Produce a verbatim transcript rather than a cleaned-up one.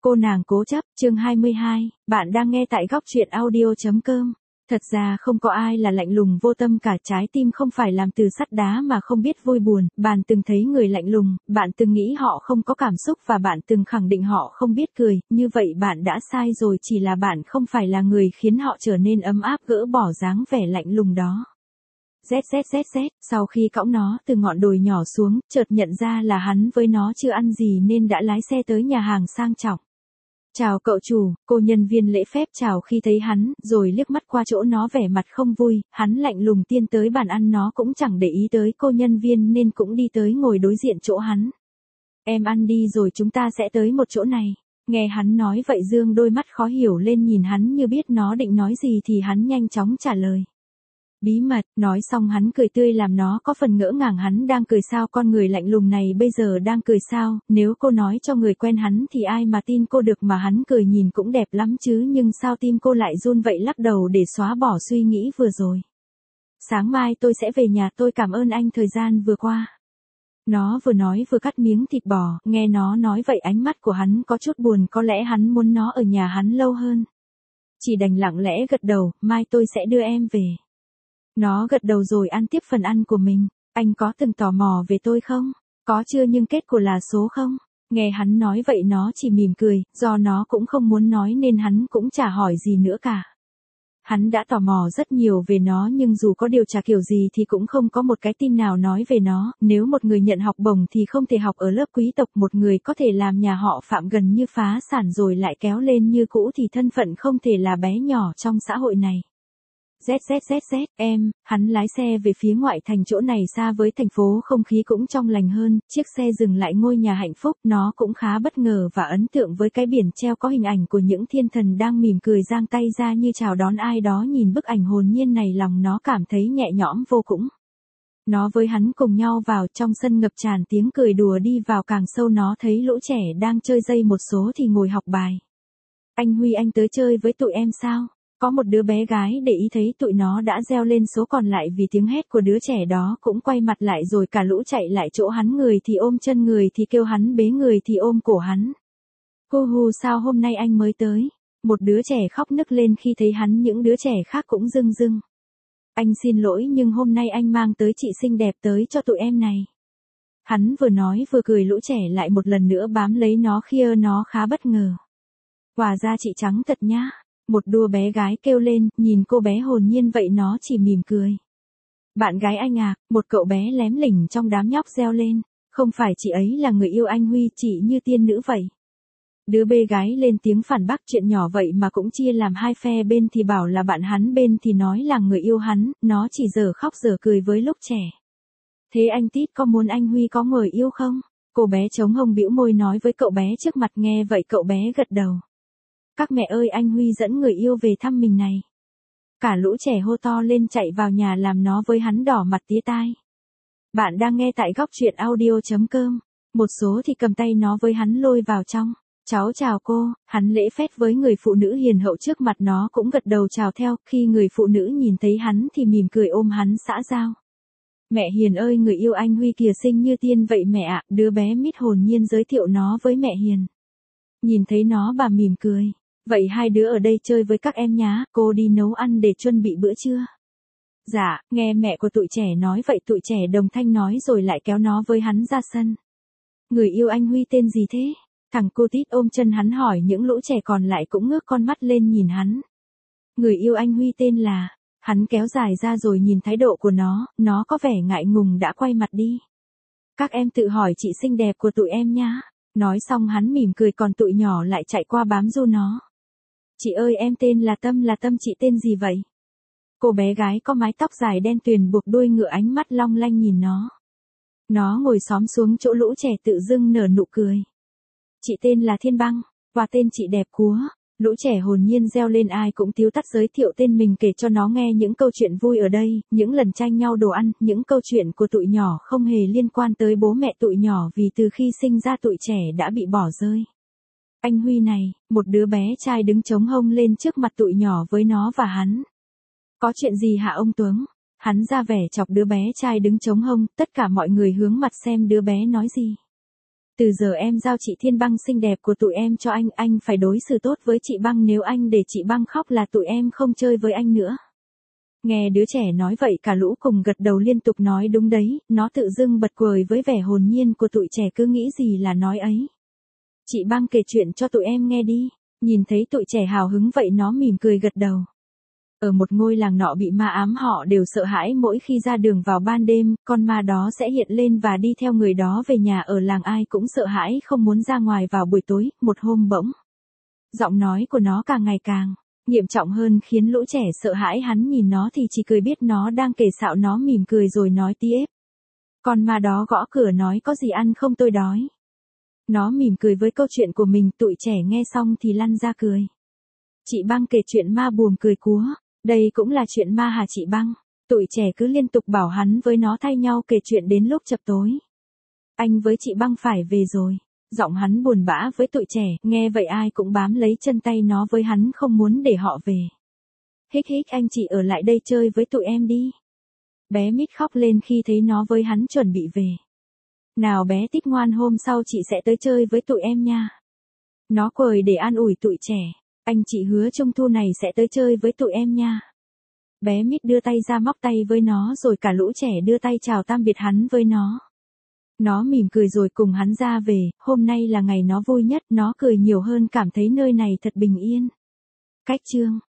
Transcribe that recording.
Cô nàng cố chấp, chương hai mươi hai, bạn đang nghe tại góc truyện audio.com. Thật ra không có ai là lạnh lùng vô tâm cả, trái tim không phải làm từ sắt đá mà không biết vui buồn, bạn từng thấy người lạnh lùng, bạn từng nghĩ họ không có cảm xúc và bạn từng khẳng định họ không biết cười, như vậy bạn đã sai rồi, chỉ là bạn không phải là người khiến họ trở nên ấm áp, gỡ bỏ dáng vẻ lạnh lùng đó. ZZZZ, sau khi cõng nó từ ngọn đồi nhỏ xuống, chợt nhận ra là hắn với nó chưa ăn gì nên đã lái xe tới nhà hàng sang trọng. Chào cậu chủ, cô nhân viên lễ phép chào khi thấy hắn, rồi liếc mắt qua chỗ nó vẻ mặt không vui, hắn lạnh lùng tiến tới bàn ăn, nó cũng chẳng để ý tới cô nhân viên nên cũng đi tới ngồi đối diện chỗ hắn. Em ăn đi rồi chúng ta sẽ tới một chỗ này. Nghe hắn nói vậy Dương đôi mắt khó hiểu lên nhìn hắn như biết nó định nói gì thì hắn nhanh chóng trả lời. Bí mật, nói xong hắn cười tươi làm nó có phần ngỡ ngàng, hắn đang cười sao, con người lạnh lùng này bây giờ đang cười sao, nếu cô nói cho người quen hắn thì ai mà tin cô được, mà hắn cười nhìn cũng đẹp lắm chứ, nhưng sao tim cô lại run vậy, lắc đầu để xóa bỏ suy nghĩ vừa rồi. Sáng mai tôi sẽ về nhà, tôi cảm ơn anh thời gian vừa qua. Nó vừa nói vừa cắt miếng thịt bò, nghe nó nói vậy ánh mắt của hắn có chút buồn, có lẽ hắn muốn nó ở nhà hắn lâu hơn. Chỉ đành lặng lẽ gật đầu, mai tôi sẽ đưa em về. Nó gật đầu rồi ăn tiếp phần ăn của mình. Anh có từng tò mò về tôi không? Có chưa, nhưng kết của là số không? Nghe hắn nói vậy nó chỉ mỉm cười, do nó cũng không muốn nói nên hắn cũng chả hỏi gì nữa cả. Hắn đã tò mò rất nhiều về nó nhưng dù có điều tra kiểu gì thì cũng không có một cái tin nào nói về nó. Nếu một người nhận học bổng thì không thể học ở lớp quý tộc, một người có thể làm nhà họ Phạm gần như phá sản rồi lại kéo lên như cũ thì thân phận không thể là bé nhỏ trong xã hội này. ZZZZ, em, hắn lái xe về phía ngoại thành, chỗ này xa với thành phố, không khí cũng trong lành hơn, chiếc xe dừng lại ngôi nhà hạnh phúc, nó cũng khá bất ngờ và ấn tượng với cái biển treo có hình ảnh của những thiên thần đang mỉm cười giang tay ra như chào đón ai đó, nhìn bức ảnh hồn nhiên này lòng nó cảm thấy nhẹ nhõm vô cùng. Nó với hắn cùng nhau vào trong sân ngập tràn tiếng cười đùa, đi vào càng sâu nó thấy lũ trẻ đang chơi dây, một số thì ngồi học bài. Anh Huy, anh tới chơi với tụi em sao? Có một đứa bé gái để ý thấy tụi nó đã reo lên số còn lại vì tiếng hét của đứa trẻ đó, cũng quay mặt lại rồi cả lũ chạy lại chỗ hắn, người thì ôm chân, người thì kêu hắn bế, người thì ôm cổ hắn. Hu hu, sao hôm nay anh mới tới? Một đứa trẻ khóc nức lên khi thấy hắn, những đứa trẻ khác cũng rưng rưng. Anh xin lỗi nhưng hôm nay anh mang tới chị xinh đẹp tới cho tụi em này. Hắn vừa nói vừa cười, lũ trẻ lại một lần nữa bám lấy nó khi nó khá bất ngờ. Quả ra chị trắng thật nhá. Một đứa bé gái kêu lên, nhìn cô bé hồn nhiên vậy nó chỉ mỉm cười. Bạn gái anh à, một cậu bé lém lỉnh trong đám nhóc reo lên. Không phải chị ấy là người yêu anh Huy, chị như tiên nữ vậy. Đứa bé gái lên tiếng phản bác, chuyện nhỏ vậy mà cũng chia làm hai phe, bên thì bảo là bạn hắn, bên thì nói là người yêu hắn, nó chỉ giờ khóc giờ cười với lúc trẻ. Thế anh Tít có muốn anh Huy có người yêu không? Cô bé chống hông bĩu môi nói với cậu bé trước mặt, nghe vậy cậu bé gật đầu. Các mẹ ơi, anh Huy dẫn người yêu về thăm mình này. Cả lũ trẻ hô to lên chạy vào nhà làm nó với hắn đỏ mặt tía tai. Bạn đang nghe tại góc truyện audio.com. Một số thì cầm tay nó với hắn lôi vào trong. Cháu chào cô, hắn lễ phép với người phụ nữ hiền hậu trước mặt, nó cũng gật đầu chào theo, khi người phụ nữ nhìn thấy hắn thì mỉm cười ôm hắn xã giao. Mẹ Hiền ơi, người yêu anh Huy kìa, xinh như tiên vậy mẹ ạ, đứa bé mít hồn nhiên giới thiệu nó với mẹ Hiền. Nhìn thấy nó bà mỉm cười. Vậy hai đứa ở đây chơi với các em nhá, cô đi nấu ăn để chuẩn bị bữa trưa. Dạ, nghe mẹ của tụi trẻ nói vậy tụi trẻ đồng thanh nói rồi lại kéo nó với hắn ra sân. Người yêu anh Huy tên gì thế? Thằng cô Tít ôm chân hắn hỏi, những lũ trẻ còn lại cũng ngước con mắt lên nhìn hắn. Người yêu anh Huy tên là, hắn kéo dài ra rồi nhìn thái độ của nó, nó có vẻ ngại ngùng đã quay mặt đi. Các em tự hỏi chị xinh đẹp của tụi em nhá. Nói xong hắn mỉm cười, còn tụi nhỏ lại chạy qua bám ru nó. Chị ơi, em tên là Tâm, là Tâm, chị tên gì vậy? Cô bé gái có mái tóc dài đen tuyền buộc đuôi ngựa, ánh mắt long lanh nhìn nó. Nó ngồi xổm xuống chỗ lũ trẻ tự dưng nở nụ cười. Chị tên là Thiên Băng, và tên chị đẹp quá. Lũ trẻ hồn nhiên reo lên, ai cũng tíu tắt giới thiệu tên mình, kể cho nó nghe những câu chuyện vui ở đây, những lần tranh nhau đồ ăn, những câu chuyện của tụi nhỏ không hề liên quan tới bố mẹ tụi nhỏ vì từ khi sinh ra tụi trẻ đã bị bỏ rơi. Anh Huy này, một đứa bé trai đứng chống hông lên trước mặt tụi nhỏ với nó và hắn. Có chuyện gì hả ông Tuấn? Hắn ra vẻ chọc đứa bé trai đứng chống hông, tất cả mọi người hướng mặt xem đứa bé nói gì. Từ giờ em giao chị Thiên Băng xinh đẹp của tụi em cho anh, anh phải đối xử tốt với chị Băng, nếu anh để chị Băng khóc là tụi em không chơi với anh nữa. Nghe đứa trẻ nói vậy cả lũ cùng gật đầu liên tục nói đúng đấy, nó tự dưng bật cười với vẻ hồn nhiên của tụi trẻ cứ nghĩ gì là nói ấy. Chị Băng kể chuyện cho tụi em nghe đi, nhìn thấy tụi trẻ hào hứng vậy nó mỉm cười gật đầu. Ở một ngôi làng nọ bị ma ám, họ đều sợ hãi mỗi khi ra đường vào ban đêm, con ma đó sẽ hiện lên và đi theo người đó về nhà. Ở làng ai cũng sợ hãi không muốn ra ngoài vào buổi tối. Một hôm bỗng, giọng nói của nó càng ngày càng nghiêm trọng hơn khiến lũ trẻ sợ hãi, hắn nhìn nó thì chỉ cười biết nó đang kể xạo. Nó mỉm cười rồi nói tiếp. Con ma đó gõ cửa nói có gì ăn không, tôi đói. Nó mỉm cười với câu chuyện của mình, tụi trẻ nghe xong thì lăn ra cười. Chị Băng kể chuyện ma buồm cười cúa. Đây cũng là chuyện ma hả chị Băng? Tụi trẻ cứ liên tục bảo hắn với nó thay nhau kể chuyện đến lúc chập tối. Anh với chị Băng phải về rồi. Giọng hắn buồn bã với tụi trẻ, nghe vậy ai cũng bám lấy chân tay nó với hắn không muốn để họ về. Hích hích, anh chị ở lại đây chơi với tụi em đi. Bé Mít khóc lên khi thấy nó với hắn chuẩn bị về. Nào bé Tít ngoan, hôm sau chị sẽ tới chơi với tụi em nha. Nó cười để an ủi tụi trẻ. Anh chị hứa trung thu này sẽ tới chơi với tụi em nha. Bé Mít đưa tay ra móc tay với nó rồi cả lũ trẻ đưa tay chào tạm biệt hắn với nó. Nó mỉm cười rồi cùng hắn ra về, hôm nay là ngày nó vui nhất, nó cười nhiều hơn, cảm thấy nơi này thật bình yên. Cách chương